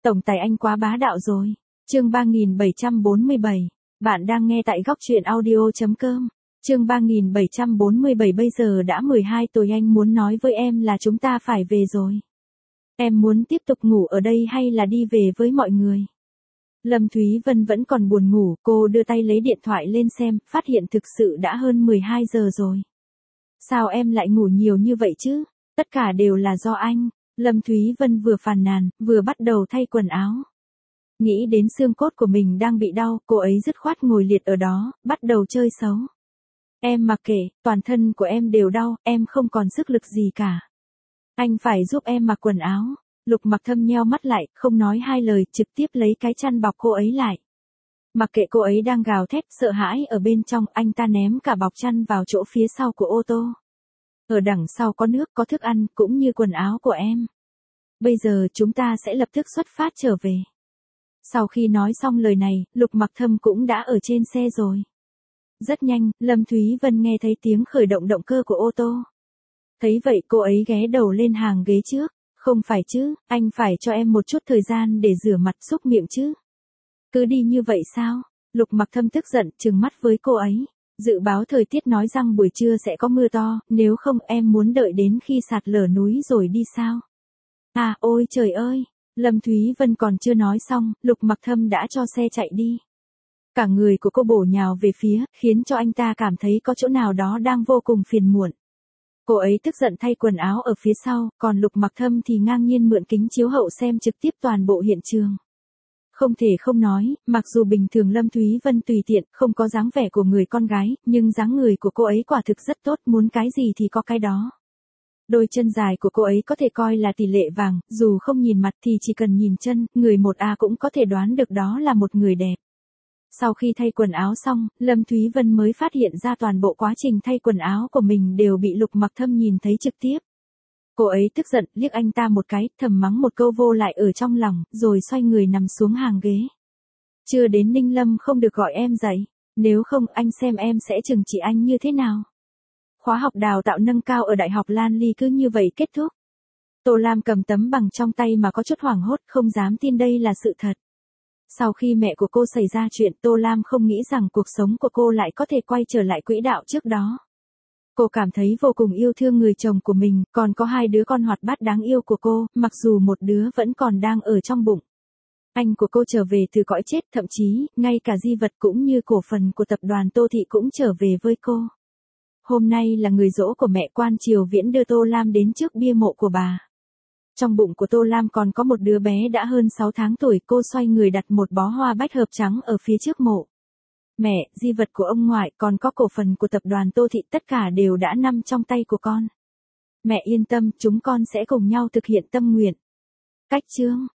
Tổng tài anh quá bá đạo rồi. Chương 3747. Bạn đang nghe tại góc truyện audio.com. Chương 3747 bây giờ đã 12 tuổi anh muốn nói với em là chúng ta phải về rồi. Em muốn tiếp tục ngủ ở đây hay là đi về với mọi người? Lâm Thúy Vân vẫn còn buồn ngủ, cô đưa tay lấy điện thoại lên xem, phát hiện thực sự đã hơn 12 giờ rồi. Sao em lại ngủ nhiều như vậy chứ? Tất cả đều là do anh. Lâm Thúy Vân vừa phàn nàn, vừa bắt đầu thay quần áo. Nghĩ đến xương cốt của mình đang bị đau, cô ấy dứt khoát ngồi liệt ở đó, bắt đầu chơi xấu. Em mặc kệ, toàn thân của em đều đau, em không còn sức lực gì cả. Anh phải giúp em mặc quần áo. Lục Mặc Thâm nheo mắt lại, không nói hai lời, trực tiếp lấy cái chăn bọc cô ấy lại. Mặc kệ cô ấy đang gào thét, sợ hãi ở bên trong, anh ta ném cả bọc chăn vào chỗ phía sau của ô tô. Ở đằng sau có nước, có thức ăn, cũng như quần áo của em. Bây giờ chúng ta sẽ lập tức xuất phát trở về. Sau khi nói xong lời này, Lục Mặc Thâm cũng đã ở trên xe rồi. Rất nhanh, Lâm Thúy Vân nghe thấy tiếng khởi động động cơ của ô tô. Thấy vậy cô ấy ghé đầu lên hàng ghế trước. Không phải chứ, anh phải cho em một chút thời gian để rửa mặt xúc miệng chứ. Cứ đi như vậy sao? Lục Mặc Thâm tức giận, trừng mắt với cô ấy. Dự báo thời tiết nói rằng buổi trưa sẽ có mưa to, nếu không em muốn đợi đến khi sạt lở núi rồi đi sao? À, ôi trời ơi! Lâm Thúy Vân còn chưa nói xong, Lục Mặc Thâm đã cho xe chạy đi. Cả người của cô bổ nhào về phía, khiến cho anh ta cảm thấy có chỗ nào đó đang vô cùng phiền muộn. Cô ấy tức giận thay quần áo ở phía sau, còn Lục Mặc Thâm thì ngang nhiên mượn kính chiếu hậu xem trực tiếp toàn bộ hiện trường. Không thể không nói, mặc dù bình thường Lâm Thúy Vân tùy tiện, không có dáng vẻ của người con gái, nhưng dáng người của cô ấy quả thực rất tốt, muốn cái gì thì có cái đó. Đôi chân dài của cô ấy có thể coi là tỷ lệ vàng, dù không nhìn mặt thì chỉ cần nhìn chân, người 1A cũng có thể đoán được đó là một người đẹp. Sau khi thay quần áo xong, Lâm Thúy Vân mới phát hiện ra toàn bộ quá trình thay quần áo của mình đều bị Lục Mặc Thâm nhìn thấy trực tiếp. Cô ấy tức giận, liếc anh ta một cái, thầm mắng một câu vô lại ở trong lòng, rồi xoay người nằm xuống hàng ghế. Chưa đến Ninh Lâm không được gọi em dậy, nếu không anh xem em sẽ trừng trị anh như thế nào. Khóa học đào tạo nâng cao ở Đại học Lan Ly cứ như vậy kết thúc. Tô Lam cầm tấm bằng trong tay mà có chút hoảng hốt, không dám tin đây là sự thật. Sau khi mẹ của cô xảy ra chuyện, Tô Lam không nghĩ rằng cuộc sống của cô lại có thể quay trở lại quỹ đạo trước đó. Cô cảm thấy vô cùng yêu thương người chồng của mình, còn có hai đứa con hoạt bát đáng yêu của cô, mặc dù một đứa vẫn còn đang ở trong bụng. Anh của cô trở về từ cõi chết, thậm chí, ngay cả di vật cũng như cổ phần của tập đoàn Tô Thị cũng trở về với cô. Hôm nay là người giỗ của mẹ, quan Triều Viễn đưa Tô Lam đến trước bia mộ của bà. Trong bụng của Tô Lam còn có một đứa bé đã hơn 6 tháng tuổi, cô xoay người đặt một bó hoa bách hợp trắng ở phía trước mộ. Mẹ, di vật của ông ngoại, còn có cổ phần của tập đoàn Tô Thị, tất cả đều đã nằm trong tay của con. Mẹ yên tâm, chúng con sẽ cùng nhau thực hiện tâm nguyện. Cách chương